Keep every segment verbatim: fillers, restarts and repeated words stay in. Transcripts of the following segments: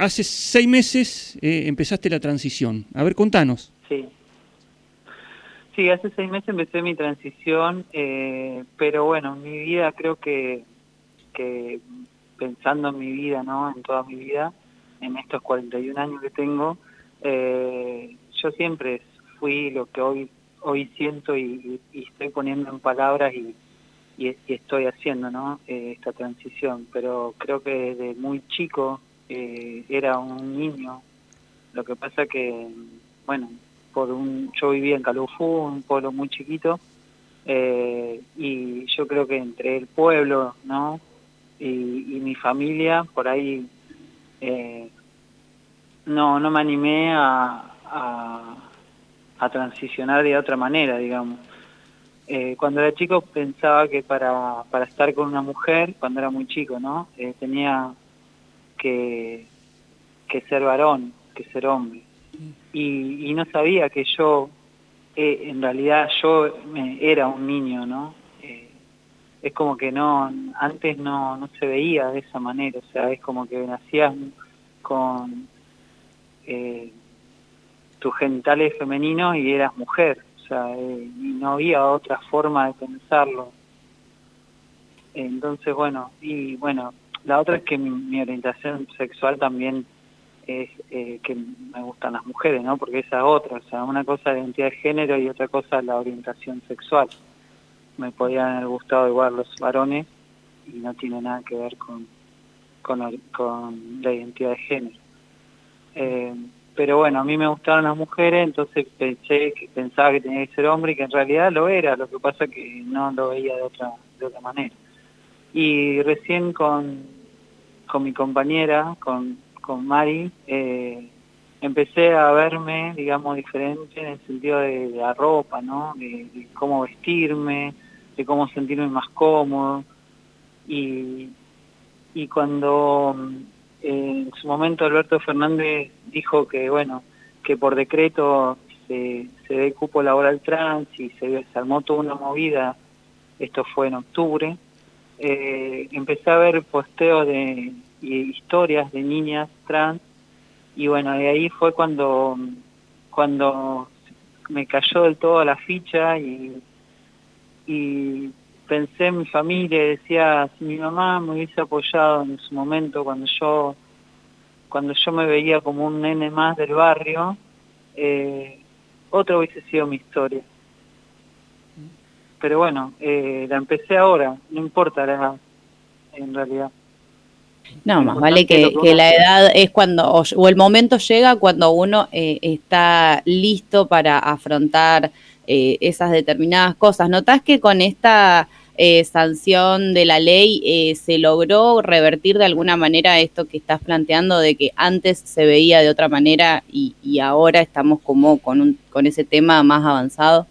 hace seis meses eh, empezaste la transición. A ver, contanos. Sí. Sí, hace seis meses empecé mi transición, eh, pero bueno, mi vida creo que, que pensando en mi vida, ¿no? En toda mi vida, en estos cuarenta y un años que tengo, eh, yo siempre fui lo que hoy hoy siento y, y estoy poniendo en palabras y, y, y estoy haciendo, ¿no? Eh, esta transición, pero creo que desde muy chico eh, era un niño. Lo que pasa que, bueno, por un, yo vivía en Calufú, un pueblo muy chiquito, eh, y yo creo que entre el pueblo, ¿no? Y, y mi familia, por ahí eh, no no me animé a, a, a transicionar de otra manera, digamos. Eh, cuando era chico pensaba que para, para estar con una mujer, cuando era muy chico, ¿no? Eh, tenía que, que ser varón, que ser hombre. Y, y no sabía que yo, eh, en realidad yo me, era un niño, ¿no? Eh, es como que no, antes no, no se veía de esa manera, o sea, es como que nacías con eh, tus genitales femeninos y eras mujer, o sea, eh, y no había otra forma de pensarlo. Entonces, bueno, y bueno, la otra es que mi, mi orientación sexual también es eh, que me gustan las mujeres, ¿no? Porque esa es otra, o sea, una cosa es la identidad de género y otra cosa es la orientación sexual. Me podían haber gustado igual los varones y no tiene nada que ver con, con, con la identidad de género. Eh, pero bueno, a mí me gustaron las mujeres, entonces pensé que pensaba que tenía que ser hombre y que en realidad lo era, lo que pasa que no lo veía de otra, de otra manera. Y recién con, con mi compañera, con, con Mari, eh, empecé a verme, digamos, diferente en el sentido de, de la ropa, ¿no? De, de cómo vestirme, de cómo sentirme más cómodo. Y, y cuando eh, en su momento Alberto Fernández dijo que, bueno, que por decreto se, se dé cupo laboral trans y se, se armó toda una movida, esto fue en octubre, eh, empecé a ver posteos de y historias de niñas trans y bueno, de ahí fue cuando cuando me cayó del todo la ficha y, y pensé en mi familia y decía, si mi mamá me hubiese apoyado en su momento cuando yo cuando yo me veía como un nene más del barrio, eh, otra hubiese sido mi historia. Pero bueno, eh, la empecé ahora, no importa la edad, en realidad. No, Lo más vale importante es lo que, que que uno la quiere. edad es cuando, o, o el momento llega cuando uno eh, está listo para afrontar eh, esas determinadas cosas. ¿Notás que con esta eh, sanción de la ley eh, se logró revertir de alguna manera esto que estás planteando de que antes se veía de otra manera y, y ahora estamos como con, un, con ese tema más avanzado?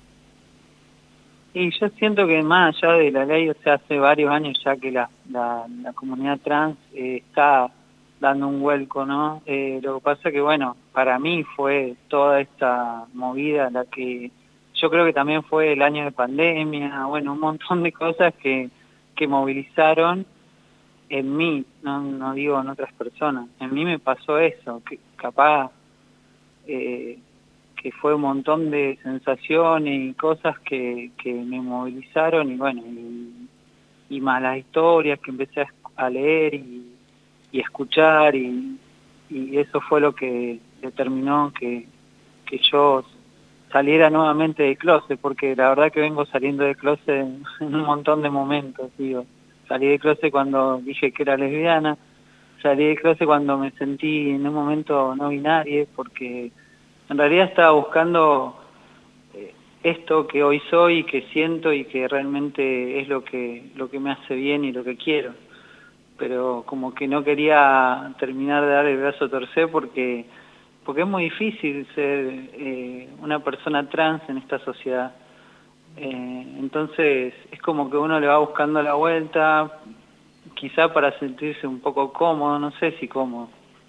Y yo siento que más allá de la ley, o sea, hace varios años ya que la, la, la comunidad trans eh, está dando un vuelco, ¿no? Eh, lo que pasa que, bueno, para mí fue toda esta movida la que yo creo que también fue el año de pandemia, bueno, un montón de cosas que, que movilizaron en mí, no, no digo en otras personas, en mí me pasó eso, que capaz... Eh, que fue un montón de sensaciones y cosas que, que me movilizaron y bueno, y, y más las historias que empecé a, a leer y, y escuchar y, y eso fue lo que determinó que, que yo saliera nuevamente del closet, porque la verdad que vengo saliendo del closet en, en un montón de momentos, digo, salí del closet cuando dije que era lesbiana, salí del closet cuando me sentí en un momento no binaria, porque en realidad estaba buscando eh, esto que hoy soy, que siento y que realmente es lo que lo que me hace bien y lo que quiero. Pero como que no quería terminar de dar el brazo a torcer porque porque es muy difícil ser eh, una persona trans en esta sociedad. Eh, entonces es como que uno le va buscando la vuelta, quizá para sentirse un poco cómodo, no sé si cómodo.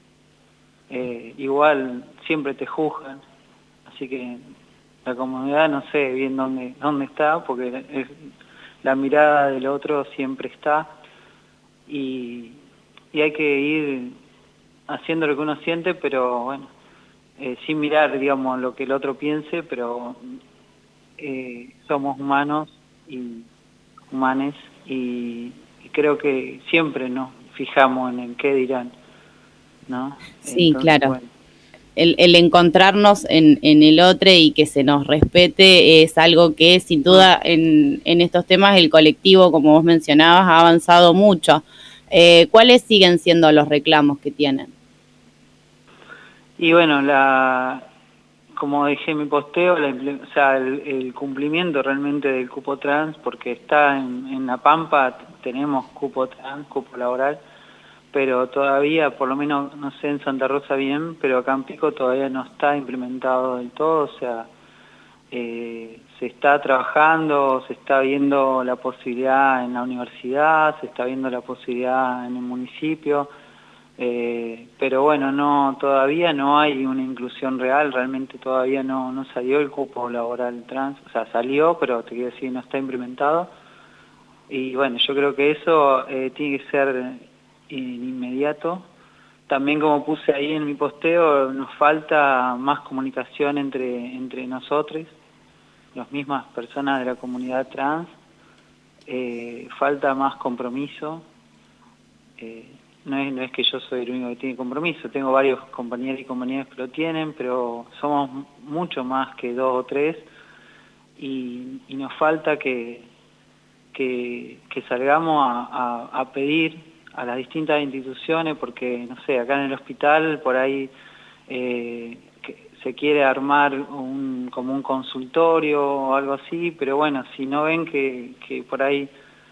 Eh, igual siempre te juzgan. Así que la comunidad no sé bien dónde dónde está, porque es, la mirada del otro siempre está y, y hay que ir haciendo lo que uno siente, pero bueno, eh, sin mirar, digamos, lo que el otro piense, pero eh, somos humanos y humanes y, y creo que siempre nos fijamos en el qué dirán, ¿no? Sí, Entonces, claro. bueno. El, el encontrarnos en, en el otro y que se nos respete es algo que sin duda en, en estos temas el colectivo, como vos mencionabas, ha avanzado mucho. Eh, ¿Cuáles siguen siendo los reclamos que tienen? Y bueno, la como dije en mi posteo, la, o sea, el, el cumplimiento realmente del cupo trans, porque está en, en La Pampa, tenemos cupo trans, cupo laboral, pero todavía, por lo menos, no sé en Santa Rosa bien, pero acá en Pico todavía no está implementado del todo, o sea, eh, se está trabajando, se está viendo la posibilidad en la universidad, se está viendo la posibilidad en el municipio, eh, pero bueno, no, todavía no hay una inclusión real, realmente todavía no, no salió el cupo laboral trans, o sea, salió, pero te quiero decir, no está implementado, y bueno, yo creo que eso eh, tiene que ser inmediato. También, como puse ahí en mi posteo, nos falta más comunicación entre, entre nosotros, las mismas personas de la comunidad trans, eh, falta más compromiso. Eh, no es, no es que yo soy el único que tiene compromiso, tengo varios compañeros y compañeras que lo tienen, pero somos mucho más que dos o tres y, y nos falta que, que, que salgamos a, a, a pedir a las distintas instituciones, porque, no sé, acá en el hospital por ahí eh, que se quiere armar un, como un consultorio o algo así, pero bueno, si no ven que, que por ahí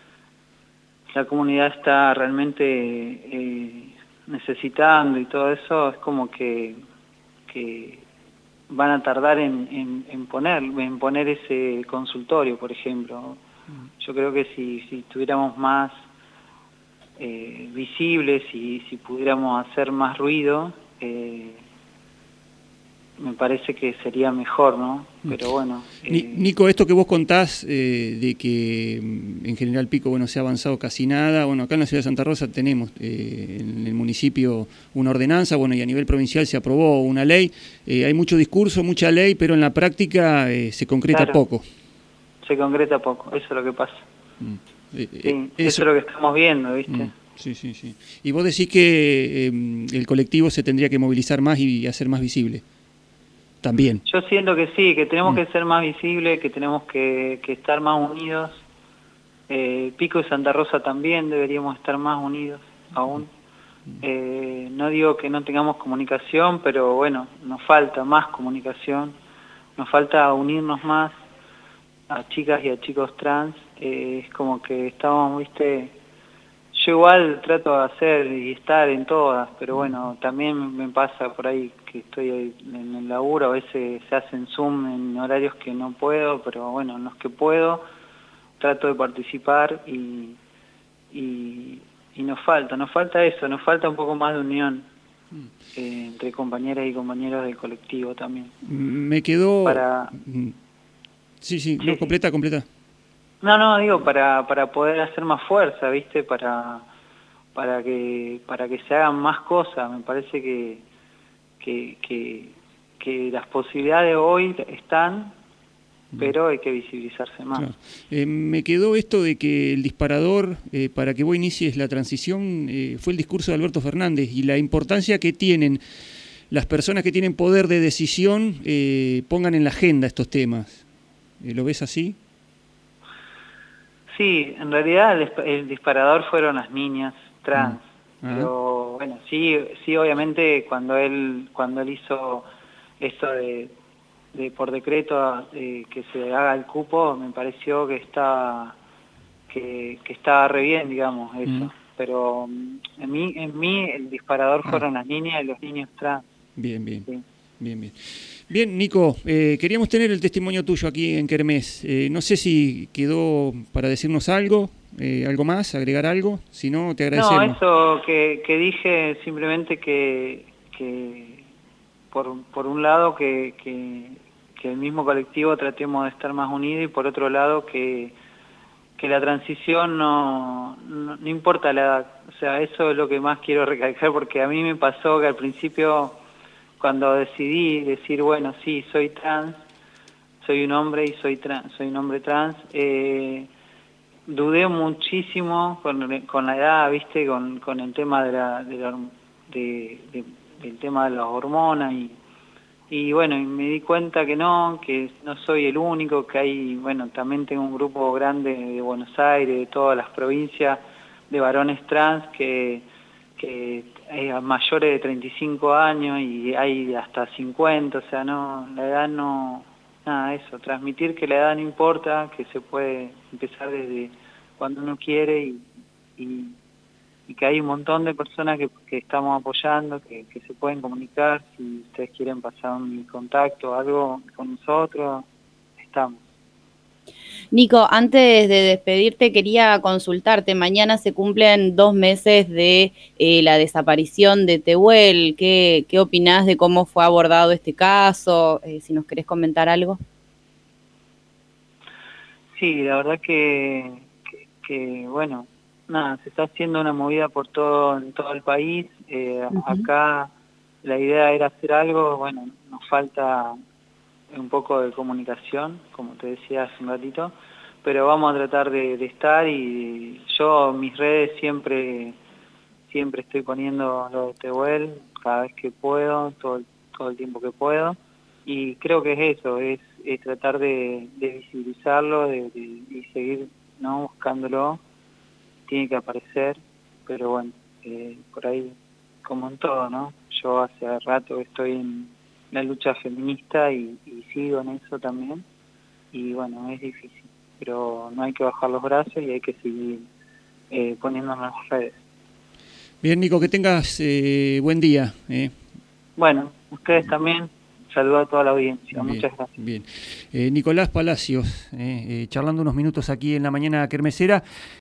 la comunidad está realmente eh, necesitando y todo eso, es como que, que van a tardar en, en, en, poner, en poner ese consultorio, por ejemplo. Yo creo que si, si tuviéramos más eh, visibles y si pudiéramos hacer más ruido, eh, me parece que sería mejor, ¿no? Pero bueno. Eh... Nico, esto que vos contás eh, de que en General Pico, bueno, se ha avanzado casi nada, bueno, acá en la ciudad de Santa Rosa tenemos eh, en el municipio una ordenanza, bueno, y a nivel provincial se aprobó una ley, eh, hay mucho discurso, mucha ley, pero en la práctica eh, se concreta claro, poco. Se concreta poco, eso es lo que pasa. Mm. Eh, sí, eso... eso es lo que estamos viendo, ¿viste? Mm. Sí, sí, sí. Y vos decís que eh, el colectivo se tendría que movilizar más y hacer más visible. También. Yo siento que sí, que tenemos mm. que ser más visibles, que tenemos que, que estar más unidos. Eh, Pico y Santa Rosa también deberíamos estar más unidos aún. Eh, no digo que no tengamos comunicación, pero bueno, nos falta más comunicación, nos falta unirnos más a chicas y a chicos trans. Eh, es como que estamos, viste, yo igual trato de hacer y estar en todas, pero bueno, también me pasa por ahí que estoy en el laburo, a veces se hacen Zoom en horarios que no puedo, pero bueno, en los que puedo trato de participar y, y, y nos falta, nos falta eso, nos falta un poco más de unión eh, entre compañeras y compañeros del colectivo también. Me quedó... Para... Sí, sí, no, sí, completa, completa. No, no, digo, para, para poder hacer más fuerza, ¿viste? Para, para, que, para que se hagan más cosas. Me parece que, que, que, que las posibilidades hoy están, pero hay que visibilizarse más. Claro. Eh, me quedó esto de que el disparador eh, para que vos inicies la transición eh, fue el discurso de Alberto Fernández y la importancia que tienen las personas que tienen poder de decisión eh, pongan en la agenda estos temas. Eh, ¿Lo ves así? Sí, en realidad el, el disparador fueron las niñas trans, mm. pero bueno, sí, sí, obviamente cuando él cuando él hizo esto de, de por decreto eh, que se haga el cupo, me pareció que está que, que estaba re bien, digamos, eso. Mm. Pero en mí, en mí el disparador ah. fueron las niñas y los niños trans. Bien, bien. Sí. Bien, bien. Bien, Nico, eh, queríamos tener el testimonio tuyo aquí en Kermés. Eh, no sé si quedó para decirnos algo, eh, algo más, agregar algo. Si no, te agradecemos. No, eso que, que dije simplemente que, que por, por un lado que, que, que el mismo colectivo tratemos de estar más unidos y por otro lado que, que la transición no, no, no importa la edad. O sea, eso es lo que más quiero recalcar, porque a mí me pasó que al principio, cuando decidí decir, bueno, sí, soy trans, soy un hombre y soy trans, soy un hombre trans, eh, dudé muchísimo con, con la edad, viste, con, con el tema de la, de la de, de, del tema de las hormonas y Y bueno, y me di cuenta que no, que no soy el único, que hay, bueno, también tengo un grupo grande de Buenos Aires, de todas las provincias, de varones trans, que, que hay mayores de treinta y cinco años y hay hasta cincuenta, o sea, no, la edad no, nada, eso, transmitir que la edad no importa, que se puede empezar desde cuando uno quiere y, y y que hay un montón de personas que, que estamos apoyando, que, que se pueden comunicar, si ustedes quieren pasar un contacto o algo con nosotros, estamos. Nico, antes de despedirte quería consultarte, mañana se cumplen dos meses de eh, la desaparición de Tehuel, ¿qué, qué opinás de cómo fue abordado este caso? Eh, si nos querés comentar algo. Sí, la verdad que, que, que bueno, nada, se está haciendo una movida por todo, en todo el país. Eh, uh-huh. Acá la idea era hacer algo, bueno, nos falta un poco de comunicación, como te decía hace un ratito, pero vamos a tratar de, de estar y yo en mis redes siempre siempre estoy poniendo lo de Tehuel, cada vez que puedo, todo el, todo el tiempo que puedo, y creo que es eso, es, es tratar de, de visibilizarlo de, de, y seguir no buscándolo. Tiene que aparecer, pero bueno, eh, por ahí, como en todo, ¿no? Yo hace rato estoy en la lucha feminista y, y sigo en eso también, y bueno, es difícil, pero no hay que bajar los brazos y hay que seguir eh, poniéndonos en las redes. Bien, Nico, que tengas eh, buen día. Eh. Bueno, ustedes también. Saludo a toda la audiencia. Bien, muchas gracias. Bien. Eh, Nicolás Palacios, eh, eh, charlando unos minutos aquí en la mañana kermesera.